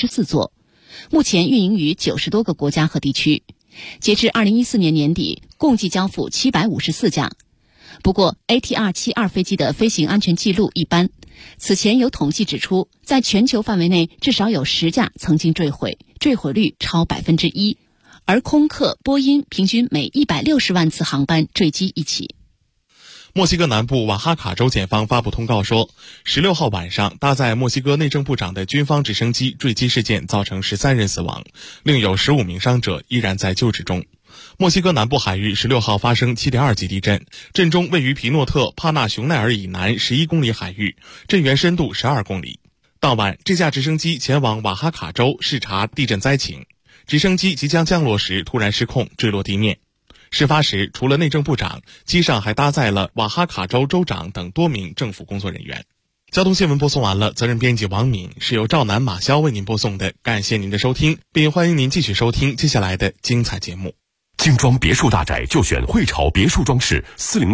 174座，目前运营于90多个国家和地区。截至2014年年底，共计交付754架。不过 ATR-72 飞机的飞行安全记录一般，此前有统计指出，在全球范围内至少有10架曾经坠毁，坠毁率超1%，而空客、波音平均每160万次航班坠机一起。 墨西哥南部瓦哈卡州检方发布通告说，16号晚上搭载墨西哥内政部长的军方直升机坠机事件造成13人死亡，另有15名伤者依然在救治中。墨西哥南部海域16号发生 7.2 级地震，震中位于皮诺特帕纳熊奈尔以南11公里海域，震源深度12公里。当晚，这架直升机前往瓦哈卡州视察地震灾情，直升机即将降落时突然失控坠落地面。事发时，除了内政部长，机上还搭载了瓦哈卡州州长等多名政府工作人员。交通新闻播送完了，责任编辑王敏，是由赵楠、马潇为您播送的，感谢您的收听，并欢迎您继续收听接下来的精彩节目。 精装别墅大宅就选汇潮别墅装饰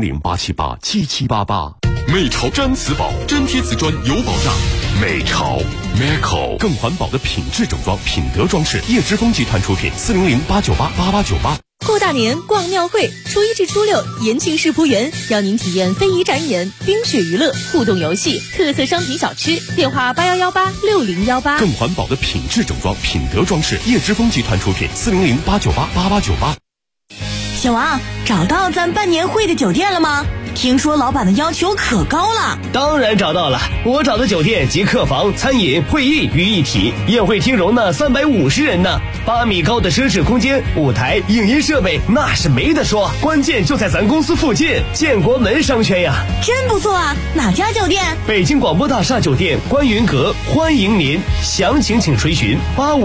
，400-878-7788。美潮粘瓷宝，粘贴瓷砖有保障。美潮 Meco 更环保的品质整装，品德装饰，叶之峰集团出品，400-898-8898。 过大年逛庙会，初1至初6，延庆世仆园邀您体验非遗展演、冰雪娱乐、互动游戏、特色商品小吃。电话81186018。 更环保的品质整装，品德装饰，叶之峰集团出品，400-898-8898。 小王，找到咱办年会的酒店了吗？听说老板的要求可高了。 当然找到了，我找的酒店集客房、餐饮、会议于一体，宴会厅容纳350人呢，8米高的奢侈空间，舞台、影音设备那是没得说，关键就在咱公司附近，建国门商圈呀。 真不错啊，哪家酒店？ 北京广播大厦酒店观云阁，欢迎您，详情请垂询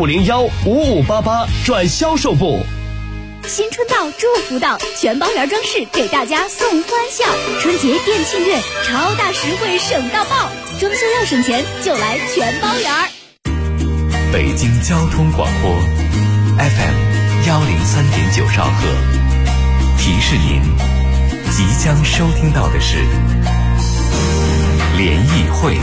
8501-5588转销售部。 新春到，祝福到，全包园装饰给大家送欢笑。春节店庆月，超大实惠省到爆，装修要省钱就来全包园。 北京交通广播 FM103.9兆赫，提示您即将收听到的是联谊会。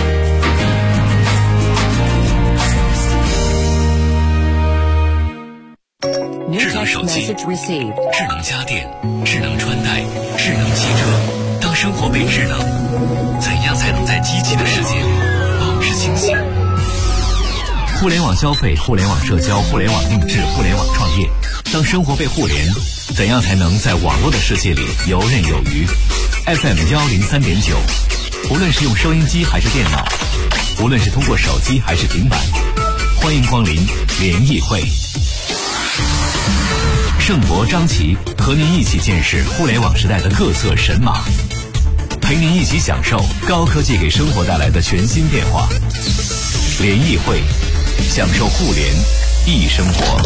智能手机、智能家电、智能穿戴、智能汽车，当生活被智能，怎样才能在机器的世界里保持清醒？互联网消费、互联网社交、互联网定制、互联网创业，当生活被互联，怎样才能在网络的世界里游刃有余？ FM103.9，无论是用收音机还是电脑，无论是通过手机还是平板，欢迎光临联谊会。盛博、张琪和您一起见识互联网时代的各色神马，陪您一起享受高科技给生活带来的全新变化。联谊会，享受互联易生活。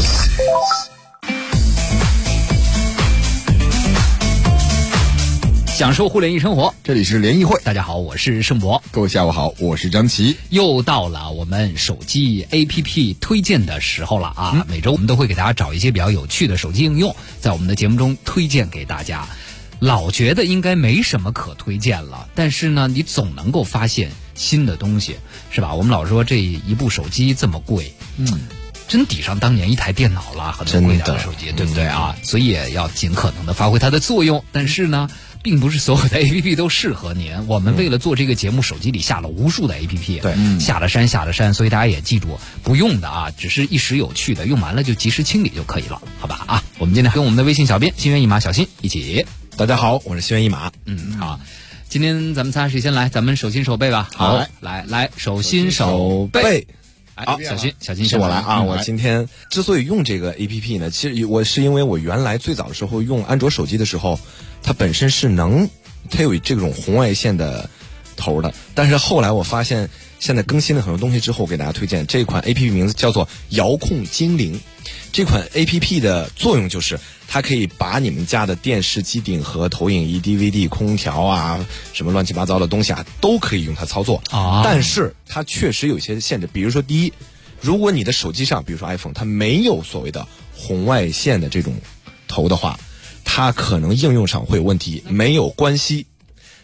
享受互联易生活， 这里是联谊会。 大家好，我是盛博。 各位下午好，我是张琪。 又到了我们手机 APP 推荐的时候了啊！每周我们都会给大家找一些比较有趣的手机应用，在我们的节目中推荐给大家。老觉得应该没什么可推荐了，但是呢，你总能够发现新的东西，是吧？我们老说这一部手机这么贵，真抵上当年一台电脑了，很多贵点的手机，对不对啊？所以也要尽可能的发挥它的作用。但是呢，并不是所有的 APP 都适合您。我们为了做这个节目，手机里下了无数的 APP， 对，下了山，所以大家也记住，不用的啊，只是一时有趣的，用完了就及时清理就可以了，好吧？啊，我们今天跟我们的微信小编心猿意马小新一起。 大家好，我是心猿意马。 好，今天咱们仨谁先来？咱们手心手背吧。好，来，手心手背。好，小新是我来啊！我今天之所以用这个 APP 呢，其实我是因为我原来最早的时候用安卓手机的时候，它本身是它有这种红外线的头的，但是后来我发现现在更新了很多东西之后，给大家推荐这款 APP 名字叫做遥控精灵。这款 APP 的作用就是它可以把你们家的电视机顶盒、投影仪、DVD、空调啊，什么乱七八糟的东西啊，都可以用它操作啊。但是它确实有一些限制，比如说第一，如果你的手机上，比如说 iPhone， 它没有所谓的红外线的这种头的话，它可能应用上会有问题。没有关系，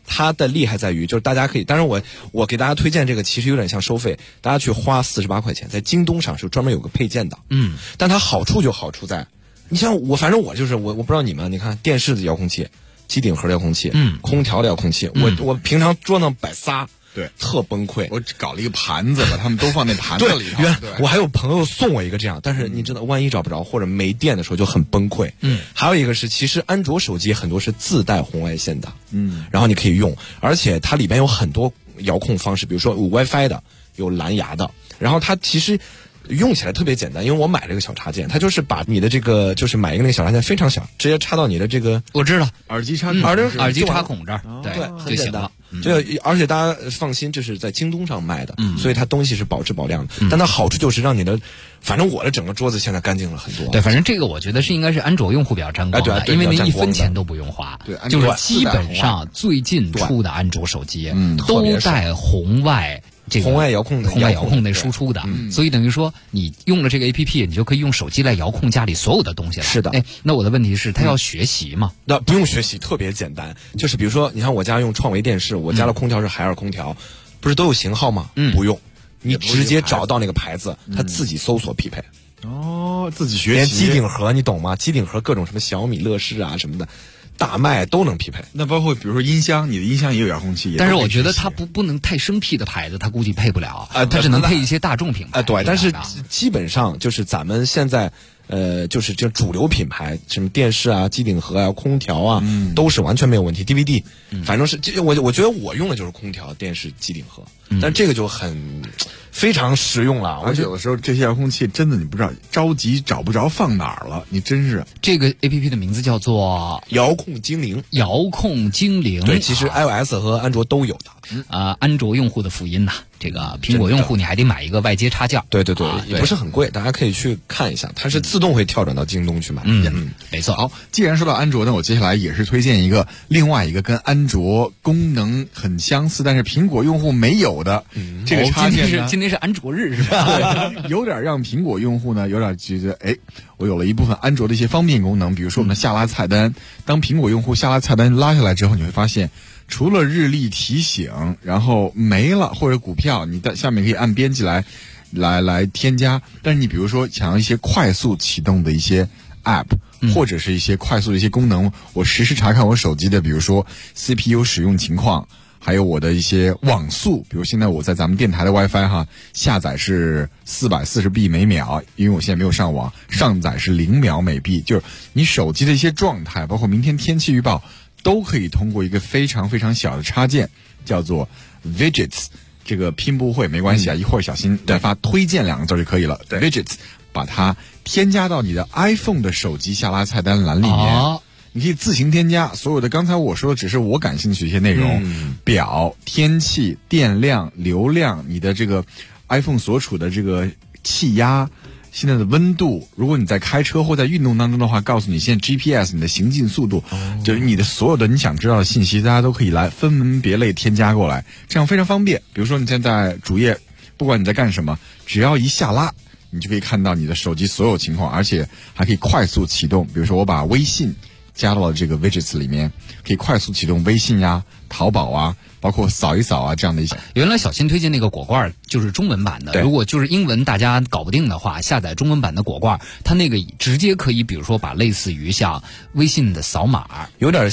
它的厉害在于，就是大家可以，当然我给大家推荐这个，其实有点像收费，大家去花48块钱，在京东上是专门有个配件的，但它好处就好处在，你像我，反正我就是我不知道你们，你看电视的遥控器、机顶盒的遥控器、空调的遥控器，我平常桌上摆仨。 对， 特崩溃。 我搞了一个盘子，把他们都放那盘子里头。 对，我还有朋友送我一个这样，但是你知道，万一找不着或者没电的时候就很崩溃。还有一个是，其实安卓手机很多是自带红外线的，然后你可以用，而且它里边有很多遥控方式，比如说有 WiFi 的，有蓝牙的，然后它其实用起来特别简单，因为我买了一个小插件，它就是把你的这个就是买一个那个小插件非常小，直接插到你的这个我知道耳机插耳机插孔这儿，对， 很简单。而且大家放心，这是在京东上卖的，所以它东西是保质保量的。但它好处就是让你的，反正我的整个桌子现在干净了很多。 对，反正这个我觉应该是安卓用户比较沾光的，因为您1分钱都不用花。 对， 就是基本上最近出的安卓手机都带红外遥控那输出的，所以等于说你用了这个 APP， 你就可以用手机来遥控家里所有的东西了。 是的， 那我的问题是，它要学习吗？ 那不用学习，特别简单。就是比如说，你看我家用创维电视，我家的空调是海尔空调，不是都有型号吗？不用，你直接找到那个牌子，它自己搜索匹配。 哦，自己学习。 连机顶盒你懂吗？机顶盒各种什么小米、乐视啊什么的。大麦都能匹配， 那包括比如说音箱，你的音箱也有遥控器， 但是我觉得它不能太生僻的牌子，它估计配不了它只能配一些大众品牌对，但是基本上就是咱们现在就是这主流品牌，什么电视啊、机顶盒啊、空调啊，都是完全没有问题。DVD，反正是我觉得我用的就是空调、电视、机顶盒，但这个就非常实用了。 而且有的时候这些遥控器真的你不知道着急找不着放哪儿了，你真是。 这个 APP 的名字叫做遥控精灵。 遥控精灵， 对，其实 iOS 和安卓都有的。 安卓用户的福音呐，这个苹果用户你还得买一个外接插件。 对，也不是很贵，大家可以去看一下，它是自动会跳转到京东去买。 没错。 好，既然说到安卓呢，我接下来也是推荐另外一个跟安卓功能很相似，但是苹果用户没有的这个插件呢。 今天是安卓日是吧？ 有点让苹果用户呢有点觉得，我有了一部分安卓的一些方便功能，比如说我们的下拉菜单。当苹果用户下拉菜单拉下来之后，你会发现，除了日历提醒，然后没了或者股票，你在下面可以按编辑来添加。但是你比如说想要一些快速启动的一些 App，或者是一些快速的一些功能，我实时查看我手机的，比如说 CPU 使用情况。还有我的一些网速，比如现在我在咱们电台的 WiFi 下载是440B 每秒，因为我现在没有上网，上载是0秒每 B， 就是你手机的一些状态，包括明天天气预报，都可以通过一个非常非常小的插件，叫做 Widgets， 这个拼不会没关系一会儿小心再发推荐2个字就可以了。Widgets 把它添加到你的 iPhone 的手机下拉菜单栏里面。你可以自行添加所有的，刚才我说的只是我感兴趣的一些内容，表、天气、电量、流量，你的这个 iPhone 所处的这个气压、现在的温度，如果你在开车或在运动当中的话，告诉你现在 GPS 你的行进速度，就是你的所有的你想知道的信息，大家都可以来分门别类添加过来，这样非常方便。比如说你现在主页，不管你在干什么，只要一下拉，你就可以看到你的手机所有情况，而且还可以快速启动。比如说我把微信加到了这个 widgets 里面，可以快速启动微信呀、淘宝啊，包括扫一扫啊这样的一些。 原来小新推荐那个果罐就是中文版的，如果就是英文大家搞不定的话，下载中文版的果罐，它那个直接可以，比如说把类似于像微信的扫码， 有点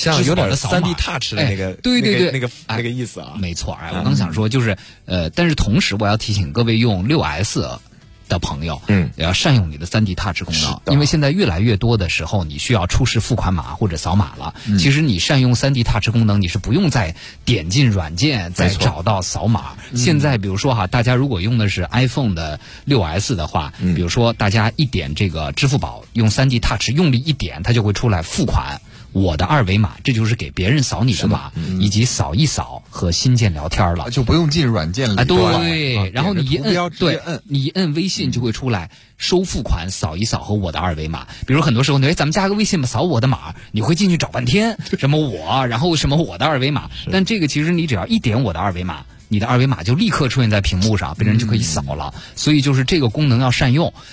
3D Touch 的那个， 对， 那个意思啊。 没错，我刚想说就是但是同时我要提醒各位用6S。的朋友，也要善用你的3D Touch 功能，因为现在越来越多的时候，你需要出示付款码或者扫码了。其实你善用3D Touch 功能，你是不用再点进软件再找到扫码。现在比如说大家如果用的是 iPhone 的6S 的话，比如说大家一点这个支付宝，用3D Touch 用力一点，它就会出来付款。我的2维码，这就是给别人扫你的码，以及扫一扫和新建聊天了， 就不用进软件里。 对，然后你一摁，你一摁微信就会出来收付款、扫一扫和我的2维码。比如很多时候，咱们加个微信吧，扫我的码，你会进去找半天，什么我，然后什么我的2维码。但这个其实你只要一点我的2维码，你的2维码就立刻出现在屏幕上，别人就可以扫了。所以就是这个功能要善用。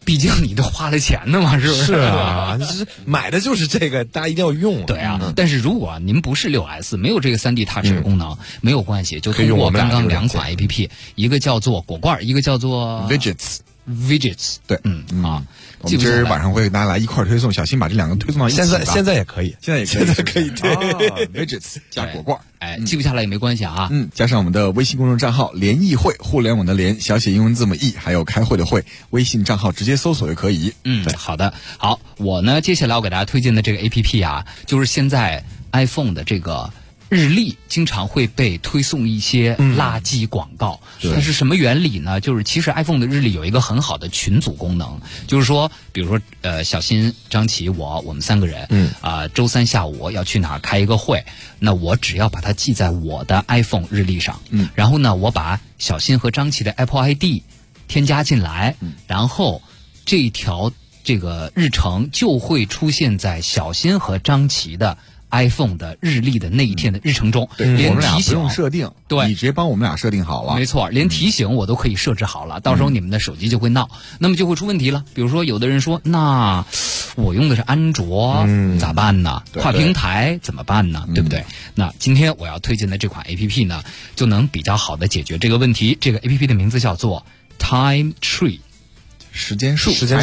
毕竟你都花了钱的嘛，是不是？ 是啊，买的就是这个，大家一定要用。 对啊，但是如果您不是6S，没有这个3D Touch 的功能，没有关系，就通过刚刚2款 APP， 一个叫做果罐，一个叫做 Widgets。 对， 啊， 我们今儿晚上会给大家来一块推送，小心把这2个推送到一起。 现在也可以， 现在可以。对，Widgets 加果罐， 记不下来也没关系啊。 加上我们的微信公众账号联谊会，互联网的联，小写英文字母 E， 还有开会的会，微信账号直接搜索就可以。 对，好的，好，我呢接下来我给大家推荐的这个 APP 啊，就是现在 iPhone 的这个日历经常会被推送一些垃圾广告，它是什么原理呢？就是其实 iPhone 的日历有一个很好的群组功能，就是说，比如说小新、张琪、我们3个人，周3下午要去哪儿开一个会，那我只要把它记在我的 iPhone 日历上，然后呢，我把小新和张琪的 Apple ID 添加进来，然后这条这个日程就会出现在小新和张琪的iPhone 的日历的那一天的日程中，连提醒不用设定， 对， 你直接帮我们俩设定好了， 没错，连提醒我都可以设置好了，到时候你们的手机就会闹，那么就会出问题了。比如说，有的人说，那我用的是安卓，咋办呢？跨平台怎么办呢？对不对？那今天我要推荐的这款 APP 呢，就能比较好的解决这个问题。这个 APP 的名字叫做 Time Tree。 时间树 Time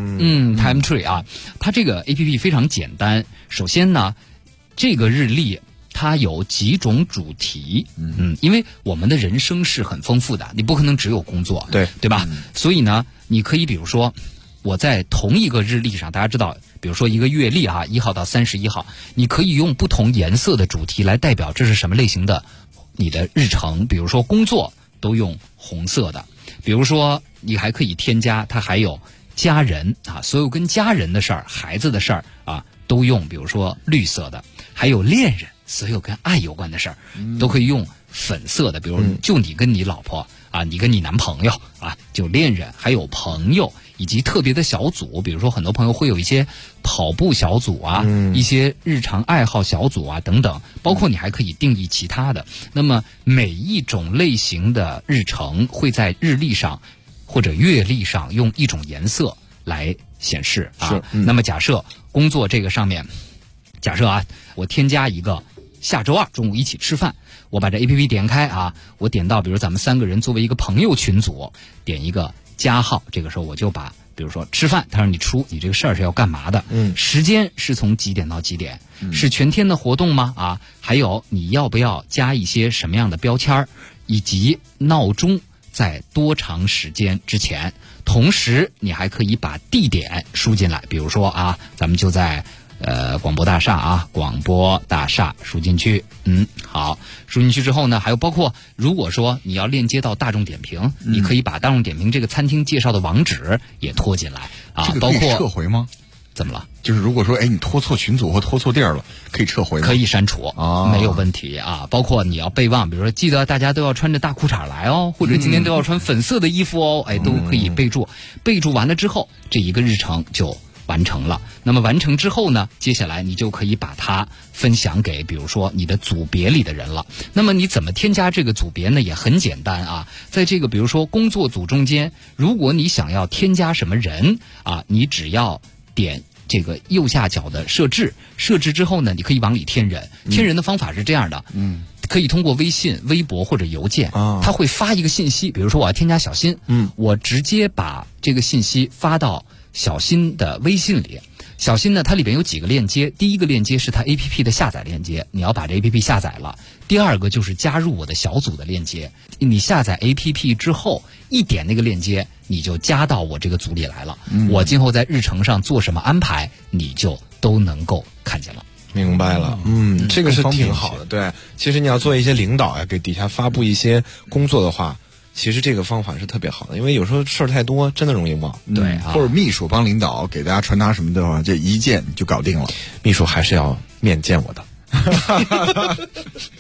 Tree 啊，它这个 APP 非常简单。首先呢，这个日历它有几种主题，因为我们的人生是很丰富的，你不可能只有工作，对吧？所以呢，你可以比如说，我在同一个日历上，大家知道，比如说一个月历啊，1号到31号，你可以用不同颜色的主题来代表这是什么类型的你的日程。比如说工作都用红色的，比如说你还可以添加，它还有家人啊，所有跟家人的事儿、孩子的事儿啊，都用比如说绿色的，还有恋人，所有跟爱有关的事儿，都可以用粉色的，比如就你跟你老婆啊，你跟你男朋友啊，就恋人，还有朋友，以及特别的小组，比如说很多朋友会有一些跑步小组啊，一些日常爱好小组啊等等，包括你还可以定义其他的。那么每一种类型的日程会在日历上或者月历上用一种颜色来显示啊。那么假设工作这个上面，假设啊，我添加一个下周2中午一起吃饭，我把这 APP 点开啊，我点到比如咱们3个人作为一个朋友群组，点一个加号，这个时候我就把比如说吃饭，他让你出你这个事儿是要干嘛的，时间是从几点到几点，是全天的活动吗？啊，还有你要不要加一些什么样的标签，以及闹钟在多长时间之前，同时你还可以把地点输进来，比如说啊，咱们就在广播大厦啊，广播大厦输进去，好，输进去之后呢，还有包括如果说你要链接到大众点评，你可以把大众点评这个餐厅介绍的网址也拖进来啊，包括撤回吗？ 怎么了？ 就是如果说你拖错群组或拖错地儿了，可以撤回吗？ 可以删除没有问题啊。包括你要备忘，比如说记得大家都要穿着大裤衩来哦，或者今天都要穿粉色的衣服哦，都可以备注。备注完了之后，这一个日程就完成了。那么完成之后呢，接下来你就可以把它分享给比如说你的组别里的人了。那么你怎么添加这个组别呢？也很简单啊，在这个比如说工作组中间，如果你想要添加什么人啊，你只要点这个右下角的设置之后呢，你可以往里添人。添人的方法是这样的，可以通过微信、微博或者邮件，他会发一个信息，比如说我要添加小新，我直接把这个信息发到小新的微信里。小新呢，它里边有几个链接，第一个链接是它 APP 的下载链接，你要把这 APP 下载了。第二个就是加入我的小组的链接，你下载 APP 之后，一点那个链接，你就加到我这个组里来了。我今后在日程上做什么安排，你就都能够看见了。 明白了，这个是挺好的。对，其实你要做一些领导给底下发布一些工作的话，其实这个方法是特别好的，因为有时候事儿太多，真的容易忘。 对， 或者秘书帮领导给大家传达什么的话，这一键就搞定了。 秘书还是要面见我的。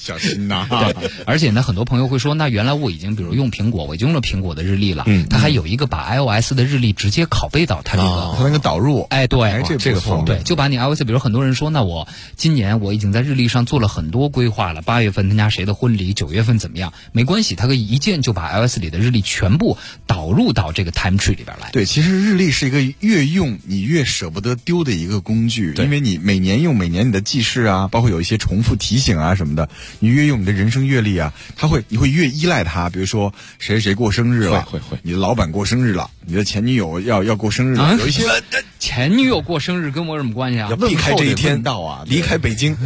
小心呐。 对，而且呢，很多朋友会说，那原来我已经比如用苹果，我就用了苹果的日历了，它还有一个把 iOS 的日历直接拷贝到它这个， 它那个导入， 哎，对， 这个方便， 对，就把你 iOS， 比如很多人说，那我今年我已经在日历上做了很多规划了，8月份参加谁的婚礼，9月份怎么样，没关系，它可以一键就把 iOS 里的日历全部导入到这个 Time Tree 里边来。 对，其实日历是一个越用你越舍不得丢的一个工具，因为你每年用，每年你的记事啊，包括有一些重复提醒啊什么的，你越用你的人生阅历啊，你会越依赖它。比如说谁谁过生日了， 会， 你的老板过生日了，你的前女友要过生日了，有一些前女友过生日跟我有什么关系啊？ 要避开这一天到啊， 离开北京。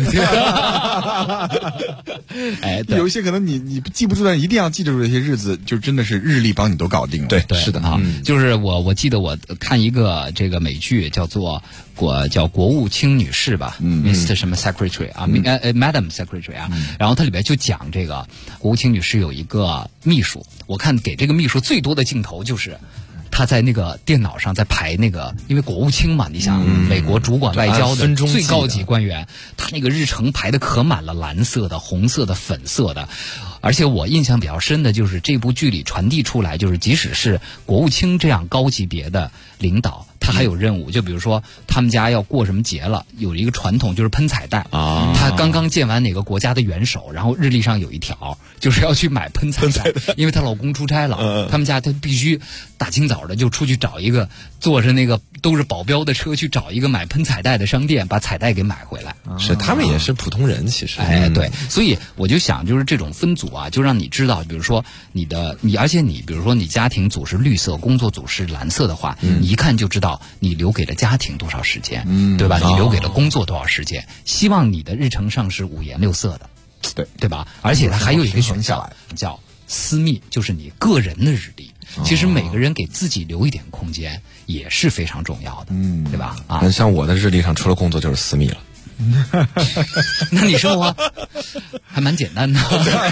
哎，对， 有一些可能你记不住的，一定要记得住这些日子，就真的是日历帮你都搞定了。 对， 是的啊，就是我记得我看一个这个美剧叫国务卿女士吧，Mr. 什么 Secretary 啊，Madam Secretary 啊，然后它里边就讲这个国务卿女士有一个秘书，我看给这个秘书最多的镜头就是他在那个电脑上在排那个，因为国务卿嘛，你想美国主管外交的最高级官员，他那个日程排的可满了，蓝色的、红色的、粉色的。而且我印象比较深的就是这部剧里传递出来，就是即使是国务卿这样高级别的领导，他还有任务，就比如说他们家要过什么节了，有一个传统就是喷彩带啊。他刚刚见完哪个国家的元首，然后日历上有一条就是要去买喷彩带，因为她老公出差了，他们家他必须大清早的就出去找一个坐着那个都是保镖的车去找一个买喷彩带的商店，把彩带给买回来。 是他们也是普通人，其实哎对，所以我就想就是这种分组啊，就让你知道，比如说而且你比如说你家庭组是绿色，工作组是蓝色的话，你一看就知道你留给了家庭多少时间，对吧？你留给了工作多少时间？希望你的日程上是五颜六色的，对吧？而且它还有一个选项叫私密，就是你个人的日历。其实每个人给自己留一点空间也是非常重要的，对吧？啊， 像我的日历上除了工作就是私密了。 那你生活还蛮简单的。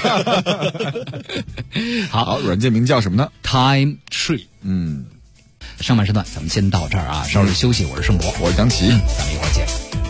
好，软件名叫什么呢 ？Time Tree。上半时段咱们先到这儿啊，稍事休息。我是盛博， 我是张琪， 咱们一会儿见。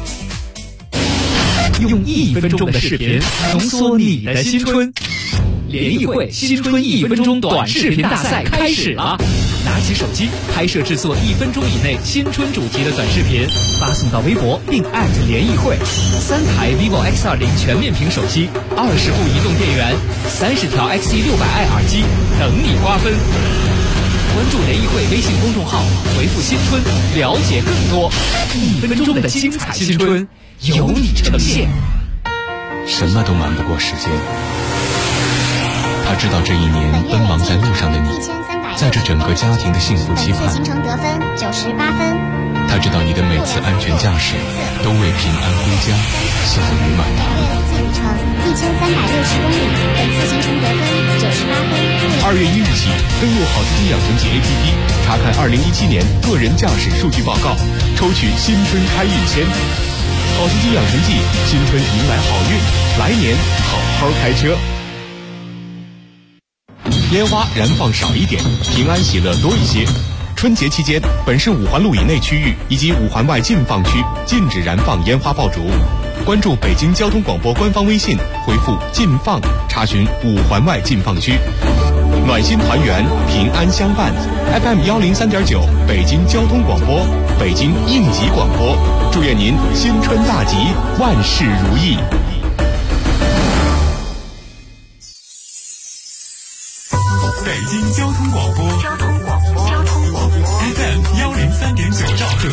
用1分钟的视频浓缩你的新春。联谊会新春1分钟短视频大赛开始了！拿起手机拍摄制作1分钟以内新春主题的短视频，发送到微博并@联谊会。3台 vivo X20全面屏手机，20部移动电源，30条 XE600i 耳机等你瓜分。关注联谊会微信公众号，回复新春了解更多。1分钟的精彩新春由你呈现。 什么都瞒不过时间。他知道这一年奔忙在路上的你，在这整个家庭的幸福期盼。 行程得分98分。 他知道你的每次安全驾驶都为平安归家笑语满堂。 里程1360公里，本次行程得分98分。 2月1日起，登录好司机养成记 APP， 查看2017年个人驾驶数据报告，抽取新春开运签。好司机养成记，新春迎来好运，来年好好开车。烟花燃放少一点，平安喜乐多一些。春节期间，本市5环路以内区域以及5环外禁放区禁止燃放烟花爆竹。关注北京交通广播官方微信，回复“禁放”查询5环外禁放区。暖心团圆，平安相伴。FM 103.9，北京交通广播，北京应急广播，祝愿您新春大吉，万事如意。北京交通广播，FM 103.9兆赫，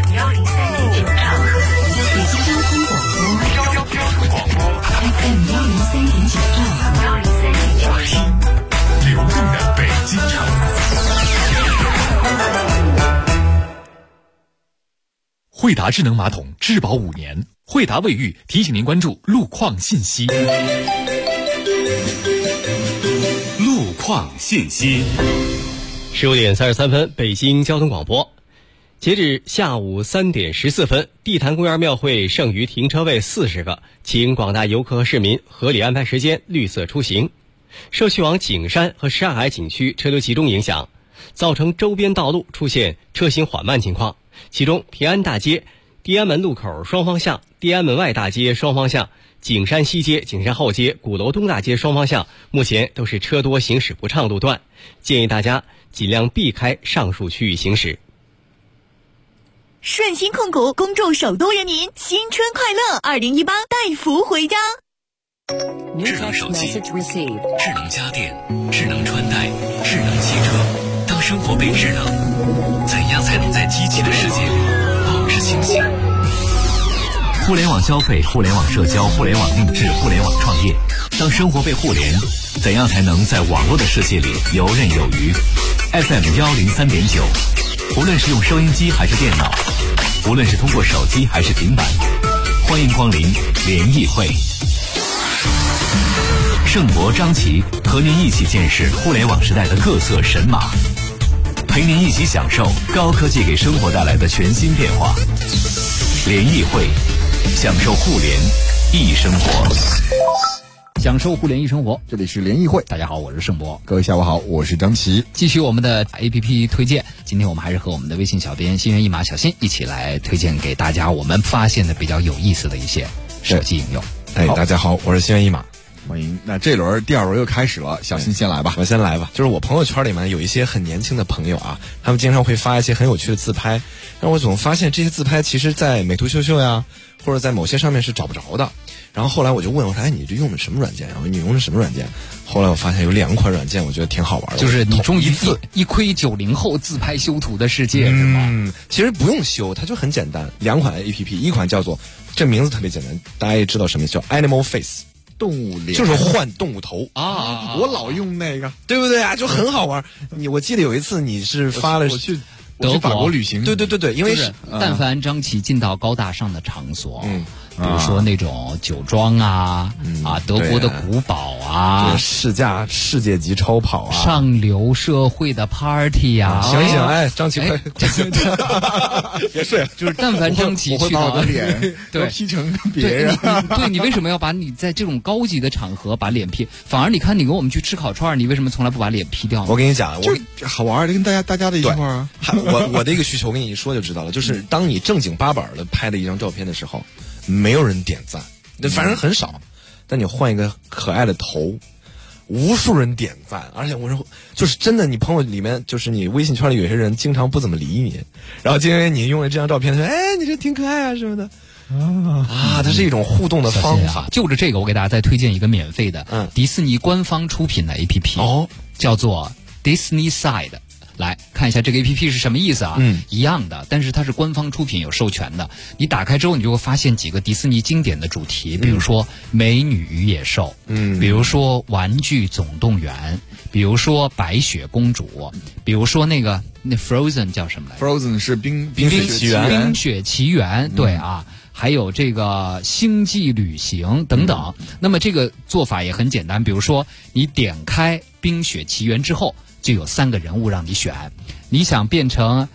北京交通广播，FM 103.9兆赫， 听流动的北京城。惠达智能马桶质保5年，惠达卫浴提醒您关注路况信息。路况信息 15点33分，北京交通广播。截至下午3点14分，地坛公园庙会剩余停车位40个，请广大游客和市民合理安排时间，绿色出行。受去往景山和什刹海景区车流集中影响，造成周边道路出现车行缓慢情况。其中，平安大街、地安门路口双方向、地安门外大街双方向、 景山西街、景山后街、鼓楼东大街双方向目前都是车多行驶不畅路段，建议大家尽量避开上述区域行驶。 顺鑫控股恭祝首都人民新春快乐，2018带福回家。 智能手机、智能家电、智能穿戴、智能汽车，当生活被智能，怎样才能在机器的世界里保持清醒？ 互联网消费、互联网社交、互联网定制、互联网创业，当生活被互联，怎样才能在网络的世界里游刃有余？ FM103.9，无论是用收音机还是电脑，无论是通过手机还是平板，欢迎光临联谊会。盛博、张琪和您一起见识互联网时代的各色神马，陪您一起享受高科技给生活带来的全新变化。联谊会，享受互联易生活， 享受互联易生活。 这里是联谊会， 大家好，我是盛博。 各位下午好，我是张琪。 继续我们的 APP 推荐，今天我们还是和我们的微信小编心猿意马小新一起来推荐给大家我们发现的比较有意思的一些手机应用。 大家好，我是心猿意马。 欢迎。那这轮第二轮又开始了，小新先来吧。 我先来吧。就是我朋友圈里面有一些很年轻的朋友啊，他们经常会发一些很有趣的自拍，让我总发现这些自拍其实在美图秀秀呀，或者在某些上面是找不着的。然后后来我就问我说：“哎，你这用的什么软件？然后你用的什么软件？”后来我发现有2款软件，我觉得挺好玩的。 就是你终于一窥90后自拍修图的世界，是吗？ 其实不用修，它就很简单。2款 APP， 一款叫做这名字特别简单，大家也知道什么意思，叫 Animal Face。 动物脸就是换动物头啊！我老用那个， 对不对啊？就很好玩。我记得有一次你是发了我去法国旅行， 对，因为是但凡张琪进到高大上的场所，比如说那种酒庄啊，德国的古堡啊， 世界级超跑啊， 上流社会的 party 啊， 醒，哎，张琪快别睡了。 就是但凡张琪去到我的脸对 P 成别人， 对你为什么要把你在这种高级的场合把脸 P？反而你看你跟我们去吃烤串，你为什么从来不把脸 P 掉呢？ 我跟你讲， 就好玩的，跟大家的一块儿啊。 我的一个需求，我跟你一说就知道了，就是当你正经八百的拍的一张照片的时候，没有人点赞，反正很少。但你换一个可爱的头，无数人点赞，而且我说就是真的，你朋友里面就是你微信圈里有些人经常不怎么理你，然后因为你用了这张照片，他说：“哎，你这挺可爱啊什么的。”它是一种互动的方法。 就着这个，我给大家再推荐一个免费的，迪士尼官方出品的 APP，叫做 Disney Side。来看一下这个 APP 是什么意思啊？一样的，但是它是官方出品，有授权的。你打开之后，你就会发现几个迪士尼经典的主题，比如说《美女与野兽》，比如说《玩具总动员》，比如说《白雪公主》，比如说那 Frozen 叫什么来着 ？Frozen 是冰雪奇缘，对啊。还有这个星际旅行等等。那么这个做法也很简单，比如说你点开冰雪奇缘之后，就有3个人物让你选，你想变成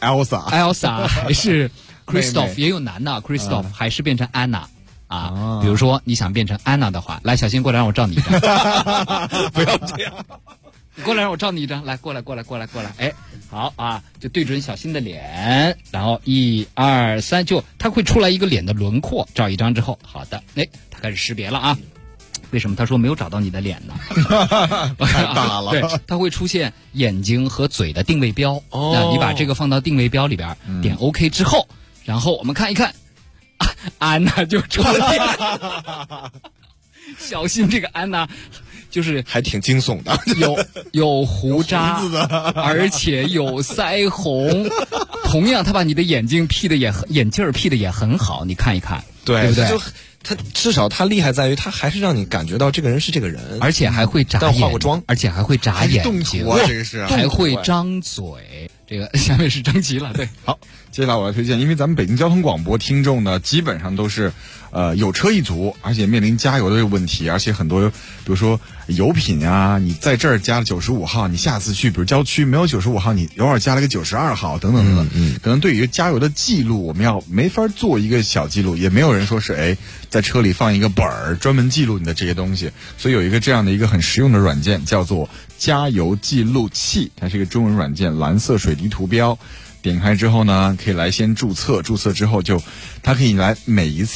Elsa 还是 Kristoff 也有男的 Kristoff 还是变成 Anna 啊？比如说你想变成 Anna 的话，来小新过来让我照你一张。 不要这样。 你过来让我照你一张，来过来，哎，好啊，就对准小新的脸，然后1、2、3，就它会出来一个脸的轮廓，照一张之后，好的，哎，它开始识别了啊。为什么他说没有找到你的脸呢？ 太大了。 对，它会出现眼睛和嘴的定位标。那你把这个放到定位标里边，点 OK 之后，然后我们看一看，安娜就出来。小心这个安娜。就是还挺惊悚的， 有胡渣，而且有腮红。同样，他把你的眼镜 P 的眼镜 P 的也很好，你看一看，对不对？ 他至少他厉害在于他还是让你感觉到这个人是这个人， 而且还会眨眼， 但化过妆， 而且还会眨眼睛， 这个是还会张嘴。这个下面是张琪了，对。 好，接下来我来推荐，因为咱们北京交通广播听众呢，基本上都是有车一族，而且面临加油的这个问题，而且很多，比如说油品啊，你在这儿加了95号，你下次去，比如郊区没有95号，你偶尔加了个92号，等等等等，可能对于加油的记录，我们没法做一个小记录，也没有人说是在车里放一个本儿专门记录你的这些东西，所以有一个这样的一个很实用的软件，叫做加油记录器，它是一个中文软件，蓝色水滴图标。点开之后呢，可以来先注册之后就，它可以来每一次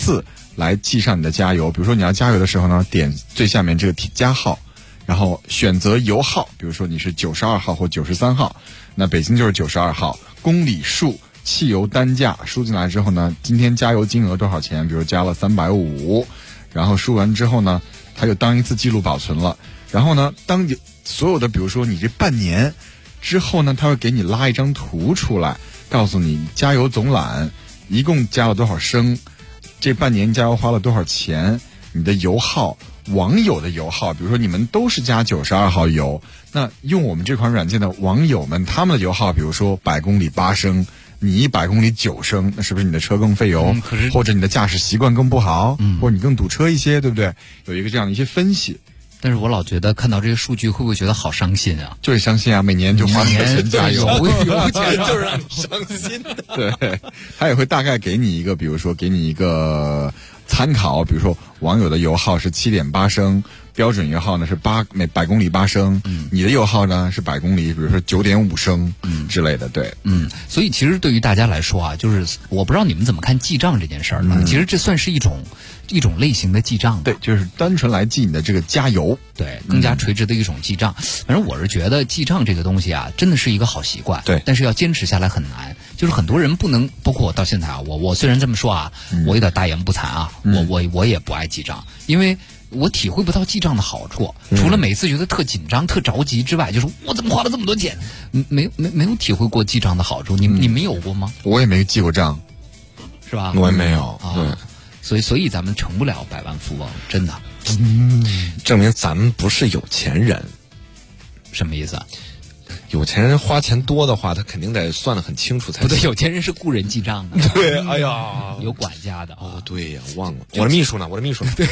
来记上你的加油。比如说你要加油的时候呢，点最下面这个加号，然后选择油号，比如说你是92号或93号，那北京就是92号。公里数、汽油单价输进来之后呢，今天加油金额多少钱？比如加了350，然后输完之后呢，它就当一次记录保存了。然后呢，当你所有的，比如说你这半年之后呢，它会给你拉一张图出来，告诉你加油总览一共加了多少升，这半年加油花了多少钱，你的油耗，网友的油耗，比如说你们都是加92号油，那用我们这款软件的网友们，他们的油耗，比如说100公里8升，你100公里9升，那是不是你的车更费油？或者你的驾驶习惯更不好，或者你更堵车一些，对不对？有一个这样的一些分析。 但是我老觉得看到这些数据，会不会觉得好伤心啊？ 就是伤心啊！每年就花钱加油， 油钱就是让你伤心的。 对，他也会大概给你一个，比如说给你一个参考，比如说网友的油耗是7.8升，标准油耗呢是每100公里8升，你的油耗呢是100公里，比如说9.5升之类的，对， 所以其实对于大家来说啊，就是我不知道你们怎么看记账这件事儿呢？其实这算是一种类型的记账， 对，就是单纯来记你的这个加油， 对，更加垂直的一种记账。反正我是觉得记账这个东西啊，真的是一个好习惯， 对， 但是要坚持下来很难。就是很多人不能，包括我到现在啊，我虽然这么说啊，我有点大言不惭啊，我也不爱记账，因为我体会不到记账的好处，除了每次觉得特紧张、特着急之外，就是我怎么花了这么多钱，没有体会过记账的好处。你们有过吗？ 我也没记过账， 是吧？ 我也没有， 对，所以咱们成不了百万富翁，真的。 证明咱们不是有钱人。 什么意思啊？ 有钱人花钱多的话，他肯定得算得很清楚才行。 不对，有钱人是雇人记账的。 对，哎呀， 有管家的。 哦，对呀，忘了，我的秘书呢？对。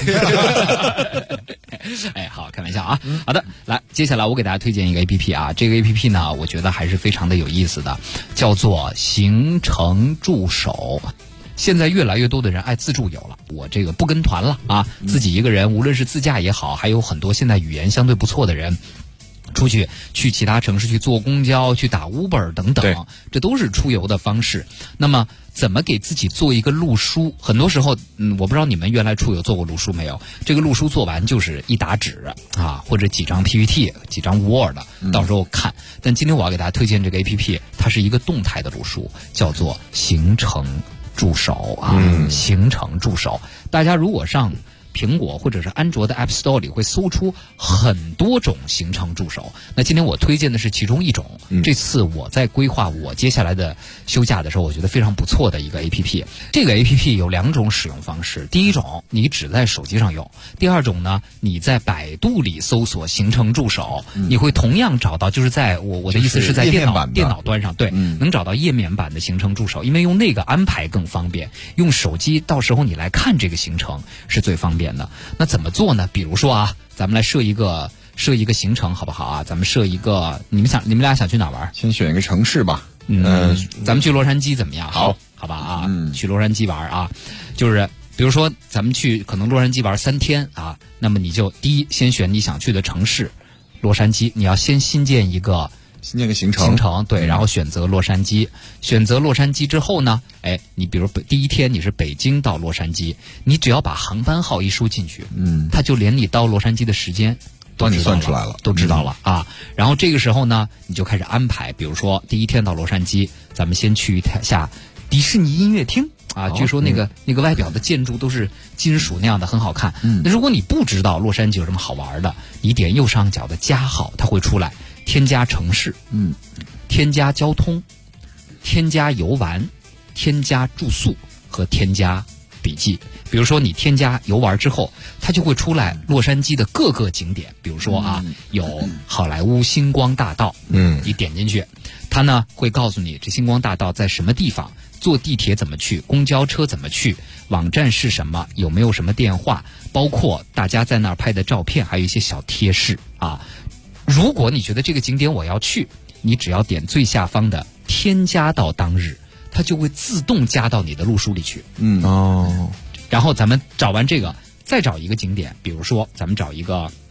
哎，好，开玩笑啊。好的，来，接下来我给大家推荐一个 APP 啊，这个 APP 呢，我觉得还是非常的有意思的，叫做行程助手。现在越来越多的人爱自助游了，我这个不跟团了啊，自己一个人，无论是自驾也好，还有很多现在语言相对不错的人，出去其他城市去坐公交、去打 Uber 等等，这都是出游的方式。那么怎么给自己做一个路书？很多时候，我不知道你们原来出游做过路书没有？这个路书做完就是一沓纸啊，或者几张 PPT、几张 Word， 到时候看。但今天我要给大家推荐这个 APP， 它是一个动态的路书，叫做行程助手啊，行程助手。大家如果上苹果或者是安卓的 App Store 里会搜出很多种行程助手，那今天我推荐的是其中一种。这次我在规划我接下来的休假的时候，我觉得非常不错的一个 APP。这个 APP 有2种使用方式，第一种你只在手机上用，第二种呢你在百度里搜索行程助手，你会同样找到，就是在我的意思是在电脑端上，对，能找到页面版的行程助手，因为用那个安排更方便，用手机到时候你来看这个行程是最方便的。那怎么做呢？比如说啊，咱们来设一个行程好不好啊？咱们设一个，你们俩想去哪玩？ 先选一个城市吧。 咱们去洛杉矶怎么样？好吧啊，去洛杉矶玩啊，就是比如说咱们去可能洛杉矶玩3天啊，那么你就第一先选你想去的城市，洛杉矶，你要先新建个行程，对，然后选择洛杉矶。选择洛杉矶之后呢，你比如第一天你是北京到洛杉矶，你只要把航班号一输进去，它就连你到洛杉矶的时间帮你算出来了， 都知道了啊。然后这个时候呢，你就开始安排，比如说第一天到洛杉矶，咱们先去一下迪士尼音乐厅啊，据说那个外表的建筑都是金属那样的，很好看。那如果你不知道洛杉矶有什么好玩的，你点右上角的加号，它会出来添加城市，添加交通，添加游玩，添加住宿和添加笔记。比如说你添加游玩之后，它就会出来洛杉矶的各个景点，比如说啊，有好莱坞星光大道，你点进去，它呢会告诉你这星光大道在什么地方，坐地铁怎么去，公交车怎么去，网站是什么，有没有什么电话，包括大家在那儿拍的照片，还有一些小贴士啊。如果你觉得这个景点我要去，你只要点最下方的添加到当日，它就会自动加到你的路书里去。然后咱们找完这个，再找一个景点，比如说咱们找一个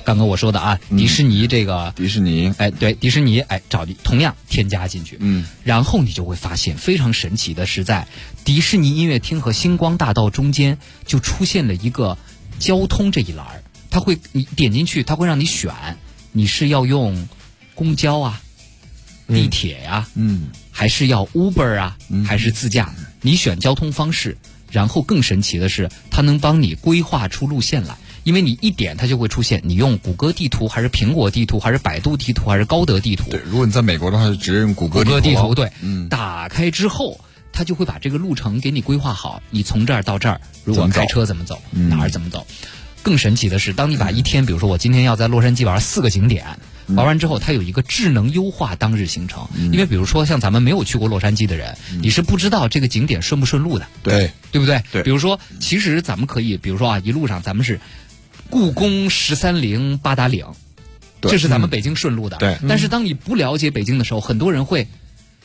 刚刚我说的啊，迪士尼这个迪士尼， 哎，对，迪士尼，哎，找同样添加进去，然后你就会发现非常神奇的是，在迪士尼音乐厅和星光大道中间就出现了一个交通这一栏，你点进去，它会让你选，你是要用公交啊、地铁呀，还是要 Uber 啊，还是自驾？你选交通方式，然后更神奇的是，它能帮你规划出路线来。因为你一点它就会出现，你用谷歌地图还是苹果地图还是百度地图还是高德地图？ 对，如果你在美国的话，就直接用谷歌地图。对，打开之后，它就会把这个路程给你规划好。你从这儿到这儿，如果开车怎么走，哪儿怎么走？更神奇的是，当你把一天，比如说我今天要在洛杉矶玩4个景点，玩完之后，它有一个智能优化当日行程。因为比如说像咱们没有去过洛杉矶的人，你是不知道这个景点顺不顺路的， 对不对？ 对。 比如说，其实咱们可以，比如说啊，一路上咱们是故宫、13陵、八达岭，这是咱们北京顺路的。 对。 但是当你不了解北京的时候，很多人会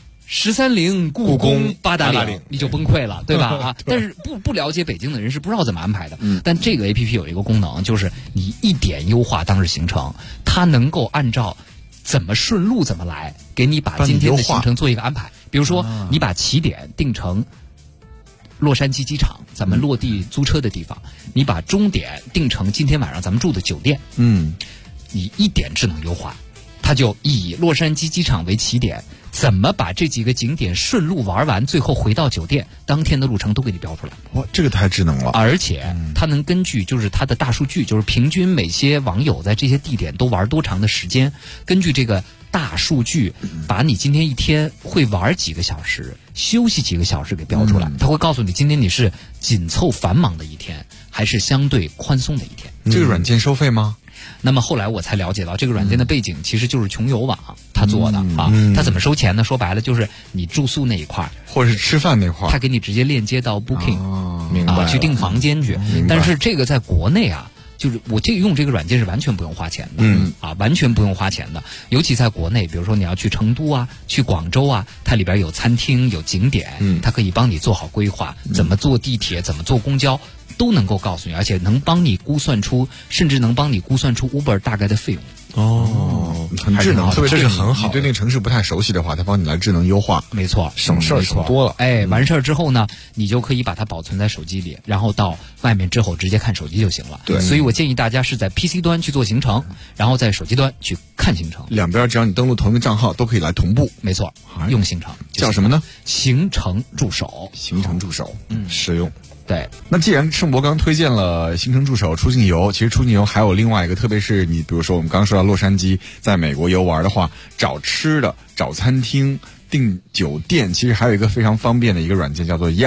13陵、故宫、八达岭，你就崩溃了，对吧？啊，但是不了解北京的人是不知道怎么安排的。但这个 APP 有一个功能，就是你一点优化当日行程，它能够按照怎么顺路怎么来，给你把今天的行程做一个安排。比如说，你把起点定成洛杉矶机场，咱们落地租车的地方，你把终点定成今天晚上咱们住的酒店，你一点智能优化，它就以洛杉矶机场为起点，怎么把这几个景点顺路玩完，最后回到酒店，当天的路程都给你标出来。 哇，这个太智能了！ 而且它能根据就是它的大数据，就是平均每些网友在这些地点都玩多长的时间，根据这个大数据，把你今天一天会玩几个小时，休息几个小时给标出来。它会告诉你今天你是紧凑繁忙的一天，还是相对宽松的一天。 这个软件收费吗？ 那么后来我才了解到，这个软件的背景其实就是穷游网他做的啊。他怎么收钱呢？说白了就是你住宿那一块， 或者是吃饭那块， 他给你直接链接到 Booking， 明白， 去订房间去。但是这个在国内啊，就是我用这个软件是完全不用花钱的，完全不用花钱的。尤其在国内，比如说你要去成都啊、去广州啊，它里边有餐厅、有景点，它可以帮你做好规划，怎么坐地铁、怎么坐公交，都能够告诉你，而且能帮你估算出，甚至能帮你估算出 Uber 大概的费用。 很智能，特别这是很好。 你对那个城市不太熟悉的话，它帮你来智能优化， 没错， 省事儿省多了。 哎，完事儿之后呢，你就可以把它保存在手机里，然后到外面之后直接看手机就行了。 对， 所以我建议大家是在 PC 端去做行程，然后在手机端去看行程。 两边只要你登录同一个账号，都可以来同步。 没错，用行程叫什么呢？ 行程助手。 行程助手， 实用。 对， 那既然盛博刚推荐了行程助手出境游，其实出境游还有另外一个，特别是你比如说我们刚说到洛杉矶，在美国游玩的话，找吃的、找餐厅、订酒店，其实还有一个非常方便的一个软件叫做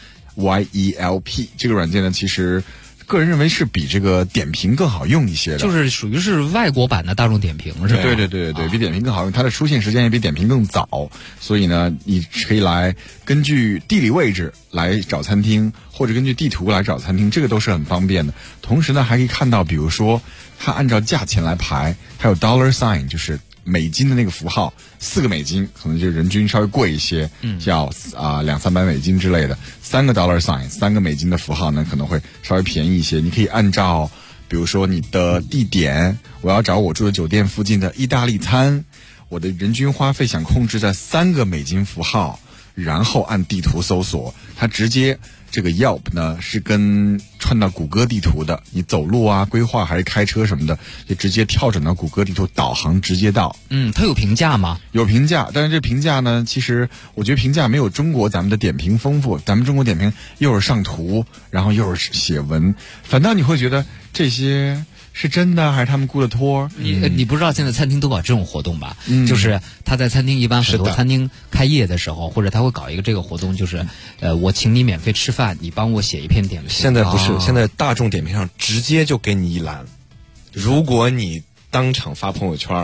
Yelp，Y-E-L-P。这个软件呢，其实个人认为是比这个点评更好用一些的， 就是属于是外国版的大众点评，是吧？ 对，比点评更好用，它的出现时间也比点评更早，所以呢，你可以来根据地理位置来找餐厅，或者根据地图来找餐厅，这个都是很方便的。同时呢，还可以看到，比如说它按照价钱来排，它有 dollar sign， 就是美金的那个符号，4个美金可能就人均稍微贵一些，要200-300美金之类的，3个 dollar sign， 3个美金的符号呢可能会稍微便宜一些。你可以按照比如说你的地点，我要找我住的酒店附近的意大利餐，我的人均花费想控制在3个美金符号，然后按地图搜索，它直接这个 Yelp 呢是跟串到谷歌地图的，你走路啊、规划还是开车什么的，就直接跳转到谷歌地图导航直接到。 它有评价吗？ 有评价，但是这评价呢，其实我觉得评价没有中国咱们的点评丰富。咱们中国点评又是上图，然后又是写文，反倒你会觉得这些是真的还是他们雇的托？ 你不知道现在餐厅都搞这种活动吧？就是他在餐厅一般很多餐厅开业的时候，或者他会搞一个这个活动，就是我请你免费吃饭，你帮我写一篇点评。 现在不是，现在大众点评上直接就给你一栏，如果你当场发朋友圈，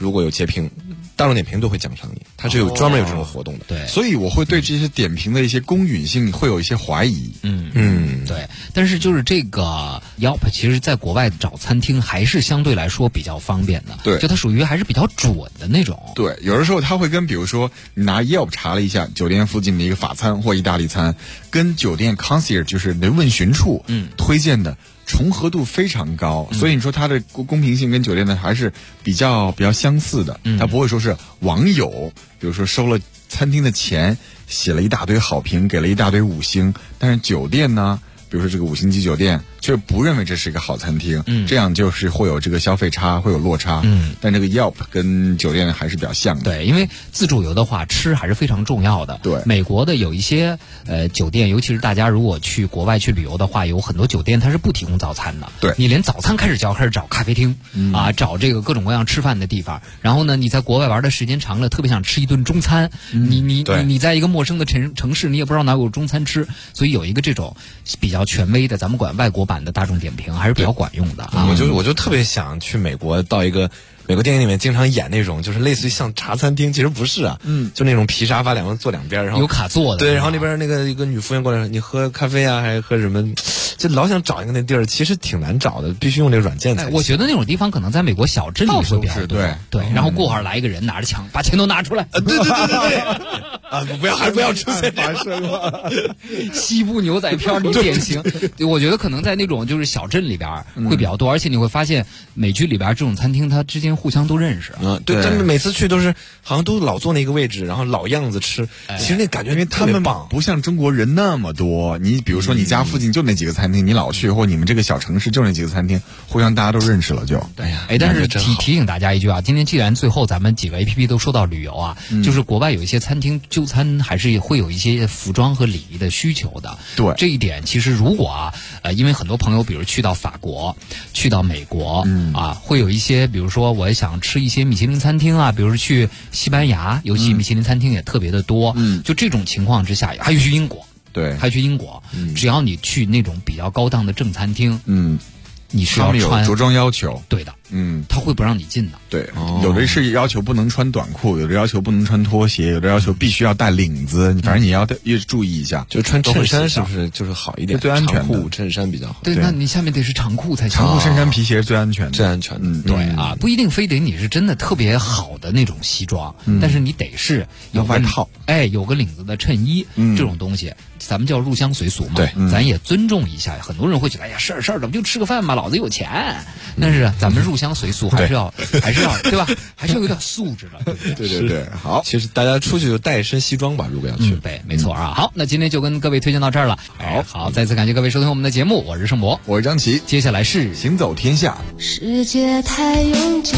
如果有截屏，大众点评都会奖赏你，它是专门有这种活动的。 对， 所以我会对这些点评的一些公允性会有一些怀疑。 对。但是就是这个 Yelp， 其实在国外找餐厅还是相对来说比较方便的。 对， 就它属于还是比较准的那种。 对，有的时候他会跟比如说你拿 Yelp 查了一下酒店附近的一个法餐或意大利餐，跟酒店 concierge 就是你的问询处推荐的重合度非常高，所以你说它的公平性跟酒店的还是比较相似的。它不会说是网友比如说收了餐厅的钱写了一大堆好评，给了一大堆5星，但是酒店呢，比如说这个5星级酒店却不认为这是一个好餐厅，这样就是会有这个消费差，会有落差。但这个 Yelp 跟酒店还是比较像的。 对，因为自助游的话，吃还是非常重要的。 对， 美国的有一些酒店，尤其是大家如果去国外去旅游的话，有很多酒店它是不提供早餐的。 对， 你连早餐开始找咖啡厅找这个各种各样吃饭的地方。然后呢，你在国外玩的时间长了，特别想吃一顿中餐，你在一个陌生的城市，你也不知道哪有中餐吃，所以有一个这种比较权威的，咱们管外国版的大众点评还是比较管用的啊。 我就特别想去美国，到一个美国电影里面经常演那种，就是类似于像茶餐厅，其实不是啊，就那种皮沙发两个坐两边，然后有卡座的， 对，然后那边那个一个女服务员过来，你喝咖啡啊，还是喝什么？就老想找一个那地儿，其实挺难找的，必须用这个软件才行。 我觉得那种地方可能在美国小镇里会比较多，对，然后过会儿来一个人拿着枪，把钱都拿出来， 对啊，不要出现发生了。 西部牛仔片里典型，我觉得可能在那种就是小镇里边会比较多，而且你会发现美剧里边这种餐厅，它之间互相都认识。 对，但是每次去都是好像都老坐那个位置，然后老样子吃，其实那感觉因为他们不像中国人那么多，你比如说你家附近就那几个餐厅，你老去，或你们这个小城市就那几个餐厅，互相大家都认识了就。 对呀， 但是提醒大家一句啊，今天既然最后咱们几个 APP 都说到旅游啊，就是国外有一些餐厅就餐还是会有一些服装和礼仪的需求的。 对， 这一点其实如果因为很多朋友比如去到法国，去到美国会有一些比如说我想吃一些米其林餐厅啊，比如说去西班牙，尤其米其林餐厅也特别的多。就这种情况之下，还有去英国。 对， 还去英国，只要你去那种比较高档的正餐厅，你是要穿，他们有着装要求， 对的，他会不让你进的。 对，有的是要求不能穿短裤，有的要求不能穿拖鞋，有的要求必须要带领子，反正你要注意一下。 就穿衬衫是不是就是好一点？ 最安全的， 长裤衬衫比较好。 对，那你下面得是长裤才行。 长裤、衬衫、皮鞋最安全的， 最安全的。 对啊，不一定非得你是真的特别好的那种西装，但是你得是有外套， 有个领子的衬衣，这种东西。咱们叫入乡随俗嘛， 对， 咱也尊重一下。很多人会觉得，哎呀，事儿怎么就吃个饭嘛，老子有钱。但是咱们入乡随俗，还是要对吧？还是要有点素质的。 对，好。 其实大家出去就带一身西装吧，如果要去。 对，没错啊。好，那今天就跟各位推荐到这儿了。好，再次感谢各位收听我们的节目，我是盛博， 我是张琪， 接下来是行走天下。 世界太拥挤，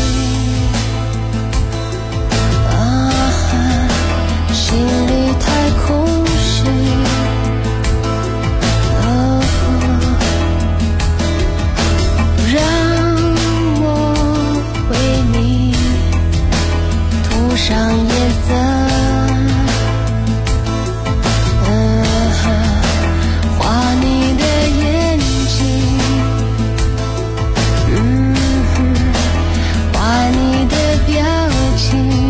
心里太空虚。上颜色，画你的眼睛，画你的表情，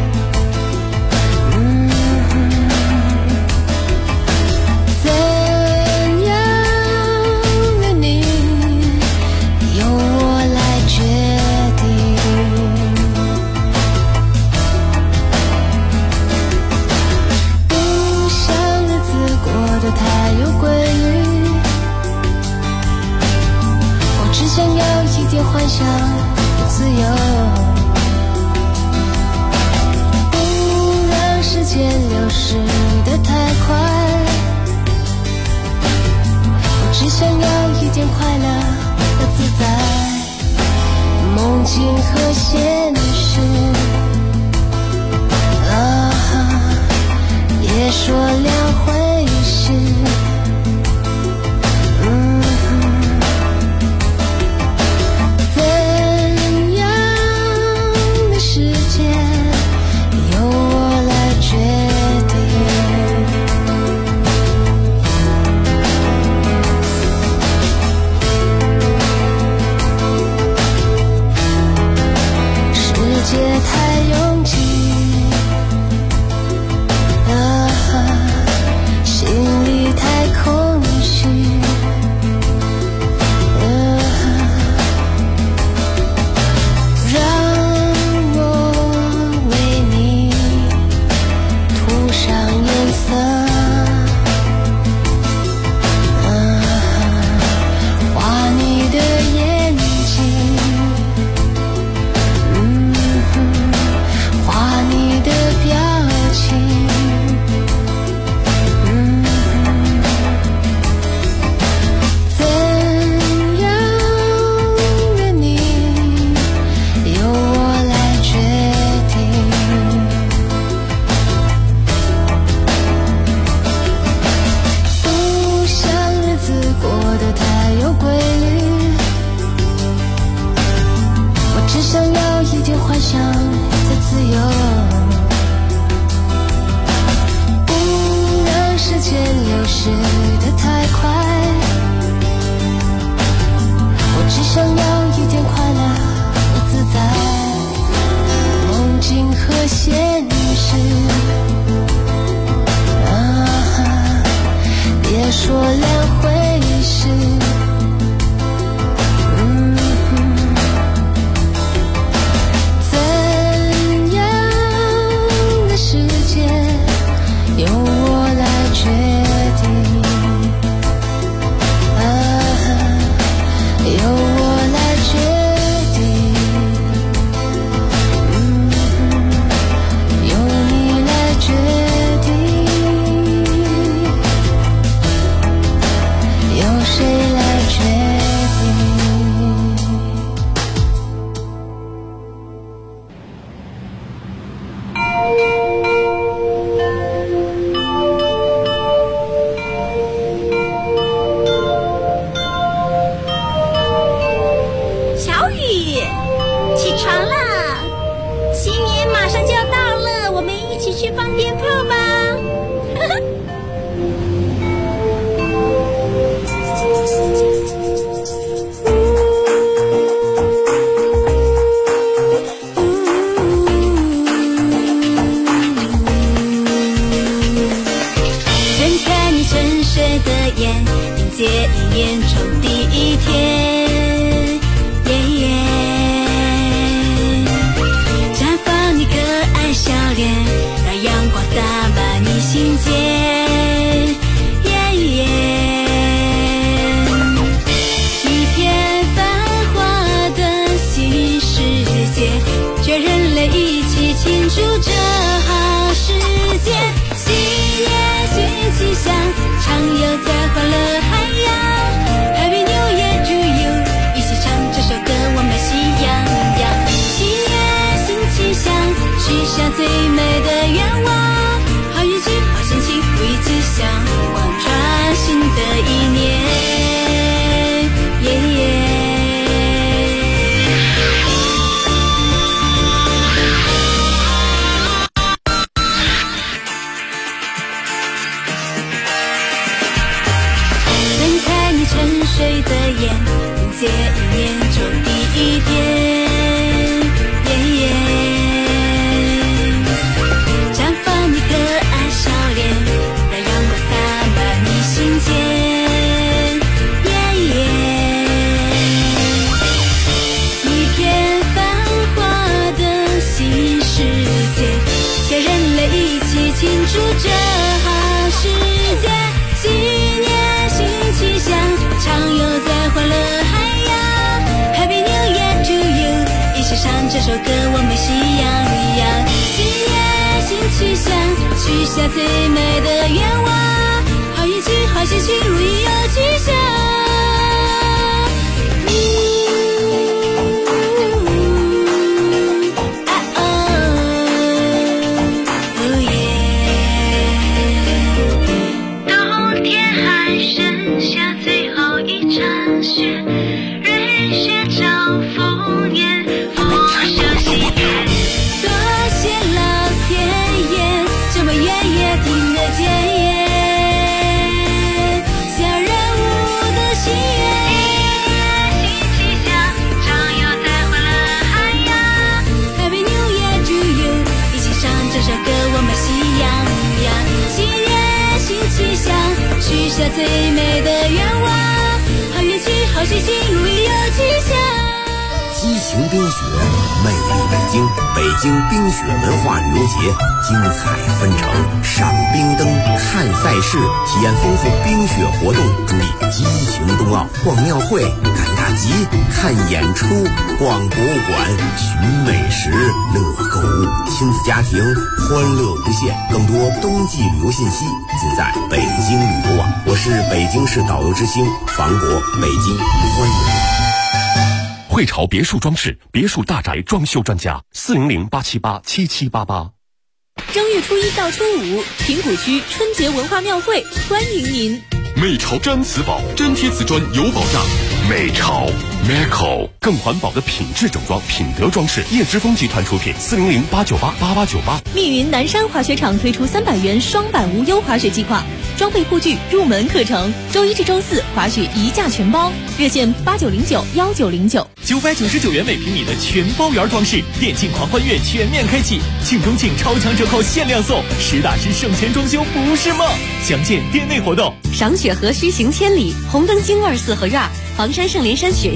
怎样的你由我来决定。太有规律，我只想要一点幻想的自由，不让时间流逝得太快，我只想要一点快乐和自在，梦境和现实别说两回事，怎样的世界由我来决定。世界幻想的自由，不让时间流逝得太快，我只想要一点快乐和自在，梦境和现实别说两回事，怎样的世界由我来决定，由我来决定，由你来决定。由谁来决定？ 小雨，起床了，新年马上就要到了，我们一起去放鞭炮吧。迎接一年中第一天，绽放你可爱笑脸，让阳光洒满你心间，一片繁华的新世界，全人类一起庆祝这好时节，新年新气象，畅游在欢乐海洋。Happy New Year to you， 一起唱这首歌，我们喜洋洋。新年新气象，许下最美的愿望，好运气好心情，如意吉祥，贯穿新的一年。沉睡的眼，迎接一年中第一天，绽放你可爱笑脸，让阳光洒满你心间，一片繁华的新世界，全人类一起庆祝这好时节，新年新气象，畅游在欢乐海洋。 Happy New Year to you， 一起唱这首歌，我们喜洋洋。新年新气象，许下最美的愿望，好运气好心情，如意又吉祥。冬天还剩下最后一场雪，瑞雪兆丰年，丰收喜悦。多谢老天爷，这么远也听得见耶。小人物的心愿，新气象，畅游在欢乐海洋。Happy New Year to you， 一起唱这首歌，我们喜洋洋。新年新气象，许下最美的愿望，好运气好心情，如意又吉祥。 激情冰雪，魅力北京，北京冰雪文化旅游节精彩纷呈，赏冰灯，看赛事，体验丰富冰雪活动。注意，激情冬奥，逛庙会，赶大集，看演出，逛博物馆，寻美食，乐购物，亲子家庭欢乐无限。更多冬季旅游信息尽在北京旅游网。我是北京市导游之星房国北京，欢迎你。 汇潮别墅装饰，别墅大宅装修专家，400-878-7788。 正月初1到初5，平谷区春节文化庙会欢迎您。 美潮毡瓷宝，粘贴瓷砖有保障。 美潮 Meco 更环保的品质整装，品德装饰，叶之峰集团出品，400-898-8898。 密云南山滑雪场推出300元双板无忧滑雪计划，装备护具入门课程，周一至周四滑雪一价全包，热线89091909，999元每平米的全包圆装饰，电竞狂欢月全面开启，庆中庆超强折扣限量送，实打实省钱装修不是梦。详见店内活动。赏雪何须行千里，红灯京24合院，房山圣莲山雪